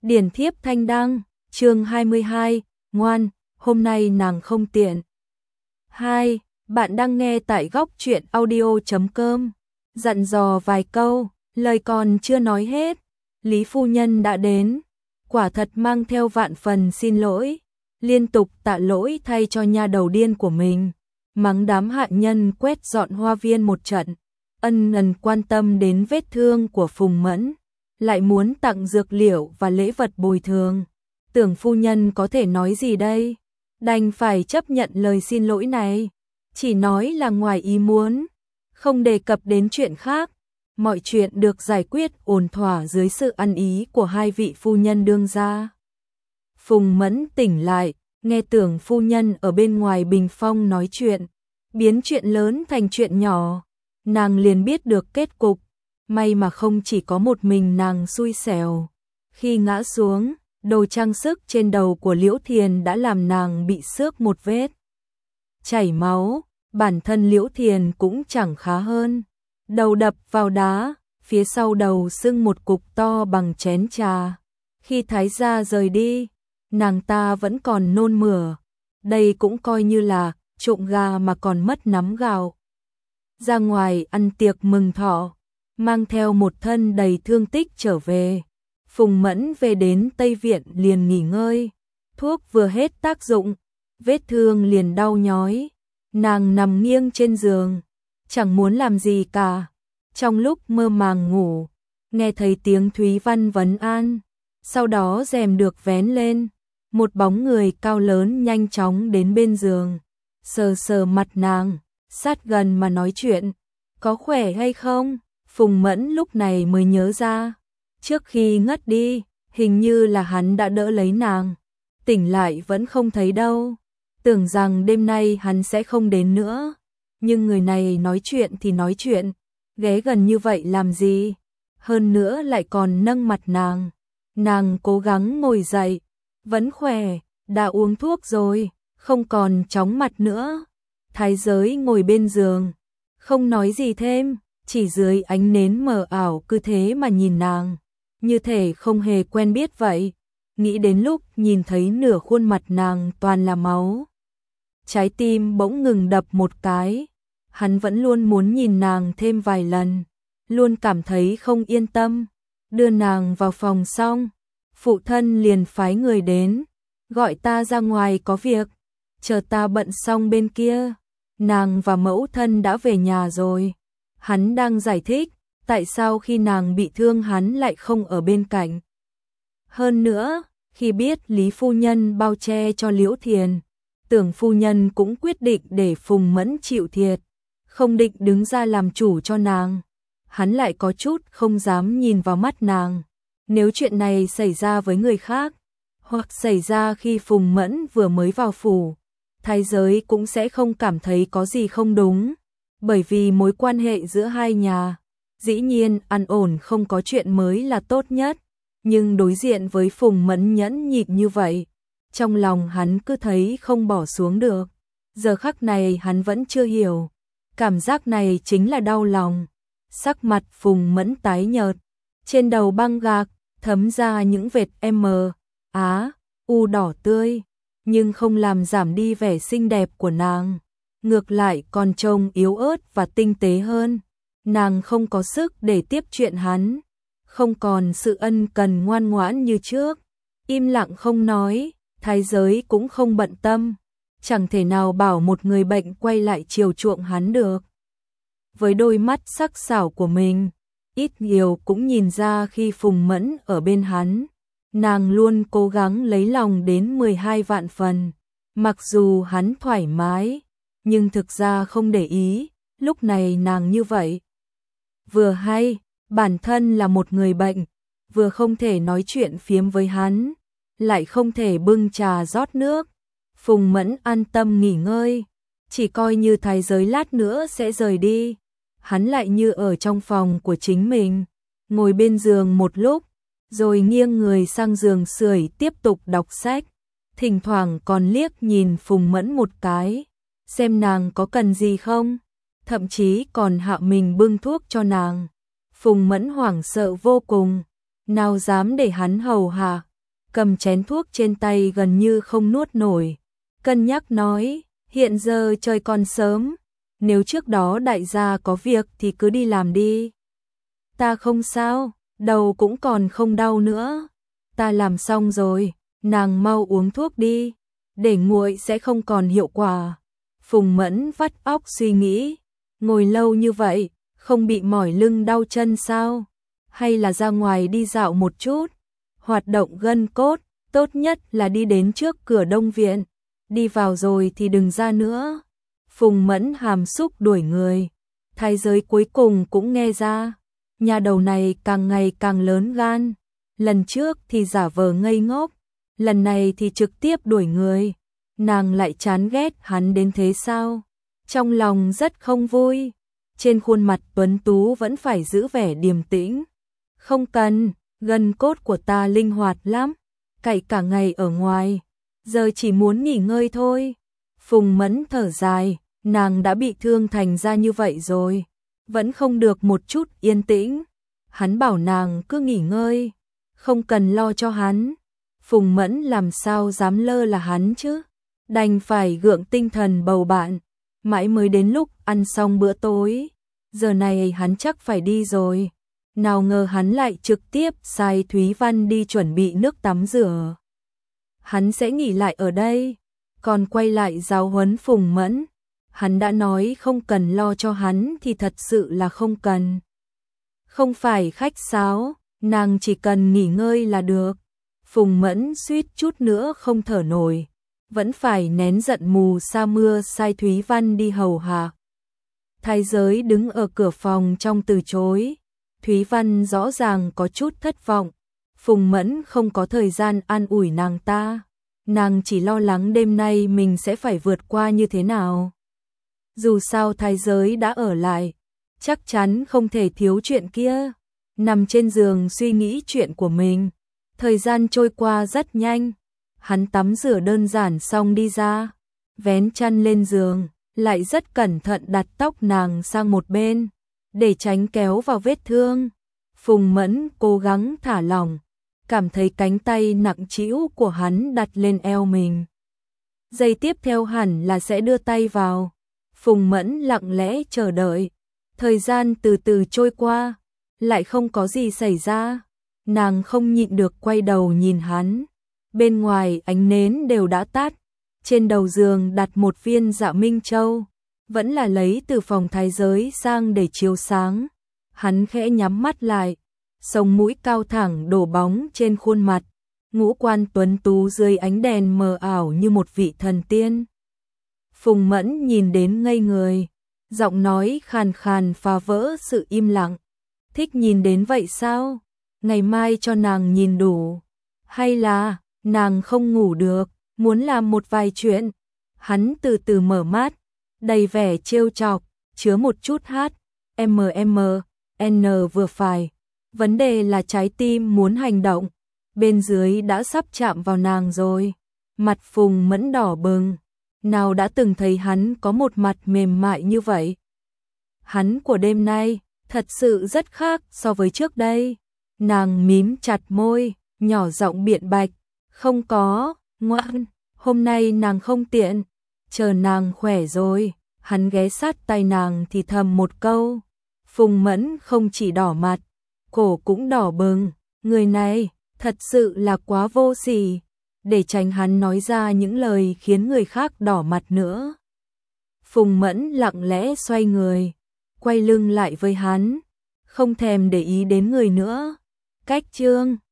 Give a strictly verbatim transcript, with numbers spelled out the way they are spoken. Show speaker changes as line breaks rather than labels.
Điển thiếp thanh đăng, chương hai mươi hai, ngoan, hôm nay nàng không tiện. hai. Bạn đang nghe tại góc truyện audio chấm com. Dặn dò vài câu, lời còn chưa nói hết, Lý phu nhân đã đến, quả thật mang theo vạn phần xin lỗi, liên tục tạ lỗi thay cho nha đầu điên của mình, mắng đám hạ nhân quét dọn hoa viên một trận, ân cần quan tâm đến vết thương của Phùng Mẫn, lại muốn tặng dược liệu và lễ vật bồi thường. Tưởng phu nhân có thể nói gì đây? Đành phải chấp nhận lời xin lỗi này, chỉ nói là ngoài ý muốn, không đề cập đến chuyện khác. Mọi chuyện được giải quyết ổn thỏa dưới sự ăn ý của hai vị phu nhân đương gia. Phùng Mẫn tỉnh lại, nghe Tưởng phu nhân ở bên ngoài bình phong nói chuyện, biến chuyện lớn thành chuyện nhỏ, nàng liền biết được kết cục. May mà không chỉ có một mình nàng xui xẻo. Khi ngã xuống, đồ trang sức trên đầu của Liễu Thiền đã làm nàng bị xước một vết chảy máu, bản thân Liễu Thiền cũng chẳng khá hơn. Đầu đập vào đá, phía sau đầu sưng một cục to bằng chén trà. Khi thái gia rời đi, nàng ta vẫn còn nôn mửa. Đây cũng coi như là trộm gà mà còn mất nắm gạo. Ra ngoài ăn tiệc mừng thọ, mang theo một thân đầy thương tích trở về. Phùng Mẫn về đến Tây Viện liền nghỉ ngơi, thuốc vừa hết tác dụng, vết thương liền đau nhói. Nàng nằm nghiêng trên giường, chẳng muốn làm gì cả. Trong lúc mơ màng ngủ, nghe thấy tiếng Thúy Văn vấn an, sau đó rèm được vén lên, một bóng người cao lớn nhanh chóng đến bên giường, sờ sờ mặt nàng, sát gần mà nói chuyện. Có khỏe hay không? Phùng Mẫn lúc này mới nhớ ra, trước khi ngất đi, hình như là hắn đã đỡ lấy nàng, tỉnh lại vẫn không thấy đâu, tưởng rằng đêm nay hắn sẽ không đến nữa, nhưng người này nói chuyện thì nói chuyện, ghé gần như vậy làm gì, hơn nữa lại còn nâng mặt nàng. Nàng cố gắng ngồi dậy, vẫn khỏe, đã uống thuốc rồi, không còn chóng mặt nữa. Thái giới ngồi bên giường, không nói gì thêm, chỉ dưới ánh nến mờ ảo cứ thế mà nhìn nàng, như thể không hề quen biết vậy. Nghĩ đến lúc nhìn thấy nửa khuôn mặt nàng toàn là máu, trái tim bỗng ngừng đập một cái. Hắn vẫn luôn muốn nhìn nàng thêm vài lần, luôn cảm thấy không yên tâm. Đưa nàng vào phòng xong, phụ thân liền phái người đến, gọi ta ra ngoài có việc, chờ ta bận xong bên kia. Nàng và mẫu thân đã về nhà rồi. Hắn đang giải thích tại sao khi nàng bị thương hắn lại không ở bên cạnh. Hơn nữa, khi biết Lý phu nhân bao che cho Liễu Thiền, Tưởng phu nhân cũng quyết định để Phùng Mẫn chịu thiệt, không định đứng ra làm chủ cho nàng. Hắn lại có chút không dám nhìn vào mắt nàng. Nếu chuyện này xảy ra với người khác, hoặc xảy ra khi Phùng Mẫn vừa mới vào phủ, thái giới cũng sẽ không cảm thấy có gì không đúng, bởi vì mối quan hệ giữa hai nhà, dĩ nhiên an ổn không có chuyện mới là tốt nhất. Nhưng đối diện với Phùng Mẫn nhẫn nhịn như vậy, trong lòng hắn cứ thấy không bỏ xuống được. Giờ khắc này hắn vẫn chưa hiểu, cảm giác này chính là đau lòng. Sắc mặt Phùng Mẫn tái nhợt, trên đầu băng gạc thấm ra những vệt M, Á, U đỏ tươi, nhưng không làm giảm đi vẻ xinh đẹp của nàng, ngược lại còn trông yếu ớt và tinh tế hơn. Nàng không có sức để tiếp chuyện hắn, không còn sự ân cần ngoan ngoãn như trước, im lặng không nói. Thái giới cũng không bận tâm, chẳng thể nào bảo một người bệnh quay lại chiều chuộng hắn được. Với đôi mắt sắc sảo của mình, ít nhiều cũng nhìn ra khi Phùng Mẫn ở bên hắn, nàng luôn cố gắng lấy lòng đến mười hai vạn phần. Mặc dù hắn thoải mái, nhưng thực ra không để ý, lúc này nàng như vậy. Vừa hay, bản thân là một người bệnh, vừa không thể nói chuyện phiếm với hắn, lại không thể bưng trà rót nước. Phùng Mẫn an tâm nghỉ ngơi, chỉ coi như thái giới lát nữa sẽ rời đi. Hắn lại như ở trong phòng của chính mình, ngồi bên giường một lúc, rồi nghiêng người sang giường sưởi tiếp tục đọc sách. Thỉnh thoảng còn liếc nhìn Phùng Mẫn một cái, xem nàng có cần gì không, thậm chí còn hạ mình bưng thuốc cho nàng. Phùng Mẫn hoảng sợ vô cùng, nào dám để hắn hầu hạ, cầm chén thuốc trên tay gần như không nuốt nổi, cân nhắc nói, hiện giờ trời còn sớm, nếu trước đó đại gia có việc thì cứ đi làm đi. Ta không sao, đầu cũng còn không đau nữa, ta làm xong rồi, nàng mau uống thuốc đi, để nguội sẽ không còn hiệu quả. Phùng Mẫn vắt óc suy nghĩ, ngồi lâu như vậy, không bị mỏi lưng đau chân sao? Hay là ra ngoài đi dạo một chút, hoạt động gân cốt, tốt nhất là đi đến trước cửa Đông Viện, đi vào rồi thì đừng ra nữa. Phùng Mẫn hàm xúc đuổi người, thái giới cuối cùng cũng nghe ra, nhà đầu này càng ngày càng lớn gan, lần trước thì giả vờ ngây ngốc, lần này thì trực tiếp đuổi người, nàng lại chán ghét hắn đến thế sao? Trong lòng rất không vui, trên khuôn mặt tuấn tú vẫn phải giữ vẻ điềm tĩnh. Không cần, gân cốt của ta linh hoạt lắm, cày cả ngày ở ngoài, giờ chỉ muốn nghỉ ngơi thôi. Phùng Mẫn thở dài, nàng đã bị thương thành ra như vậy rồi, vẫn không được một chút yên tĩnh. Hắn bảo nàng cứ nghỉ ngơi, không cần lo cho hắn. Phùng Mẫn làm sao dám lơ là hắn chứ, đành phải gượng tinh thần bầu bạn, mãi mới đến lúc ăn xong bữa tối. Giờ này hắn chắc phải đi rồi, nào ngờ hắn lại trực tiếp sai Thúy Văn đi chuẩn bị nước tắm rửa. Hắn sẽ nghỉ lại ở đây, còn quay lại giáo huấn Phùng Mẫn. Hắn đã nói không cần lo cho hắn thì thật sự là không cần. Không phải khách sáo, nàng chỉ cần nghỉ ngơi là được. Phùng Mẫn suýt chút nữa không thở nổi, vẫn phải nén giận mù sa mưa sai Thúy Văn đi hầu hạ. Thái giới đứng ở cửa phòng trong từ chối, Thúy Văn rõ ràng có chút thất vọng. Phùng Mẫn không có thời gian an ủi nàng ta, nàng chỉ lo lắng đêm nay mình sẽ phải vượt qua như thế nào. Dù sao thái giới đã ở lại, chắc chắn không thể thiếu chuyện kia. Nằm trên giường suy nghĩ chuyện của mình, thời gian trôi qua rất nhanh. Hắn tắm rửa đơn giản xong đi ra, vén chăn lên giường, lại rất cẩn thận đặt tóc nàng sang một bên, để tránh kéo vào vết thương. Phùng Mẫn cố gắng thả lỏng, cảm thấy cánh tay nặng trĩu của hắn đặt lên eo mình. Giây tiếp theo hẳn là sẽ đưa tay vào. Phùng Mẫn lặng lẽ chờ đợi, thời gian từ từ trôi qua, lại không có gì xảy ra. Nàng không nhịn được quay đầu nhìn hắn. Bên ngoài ánh nến đều đã tắt, trên đầu giường đặt một viên Dạ Minh Châu, vẫn là lấy từ phòng thái giới sang để chiếu sáng. Hắn khẽ nhắm mắt lại, sống mũi cao thẳng đổ bóng trên khuôn mặt, ngũ quan tuấn tú dưới ánh đèn mờ ảo như một vị thần tiên. Phùng Mẫn nhìn đến ngây người, giọng nói khàn khàn phá vỡ sự im lặng. Thích nhìn đến vậy sao? Ngày mai cho nàng nhìn đủ. Hay là nàng không ngủ được, muốn làm một vài chuyện? Hắn từ từ mở mắt, đầy vẻ trêu chọc, chứa một chút hát, M M, N vừa phải. Vấn đề là trái tim muốn hành động, bên dưới đã sắp chạm vào nàng rồi. Mặt Phùng Mẫn đỏ bừng, nào đã từng thấy hắn có một mặt mềm mại như vậy. Hắn của đêm nay thật sự rất khác so với trước đây. Nàng mím chặt môi, nhỏ giọng biện bạch, không có, ngoan, hôm nay nàng không tiện, chờ nàng khỏe rồi. Hắn ghé sát tay nàng thì thầm một câu. Phùng Mẫn không chỉ đỏ mặt, cổ cũng đỏ bừng, người này thật sự là quá vô sỉ. Để tránh hắn nói ra những lời khiến người khác đỏ mặt nữa, Phùng Mẫn lặng lẽ xoay người, quay lưng lại với hắn, không thèm để ý đến người nữa. Cách chương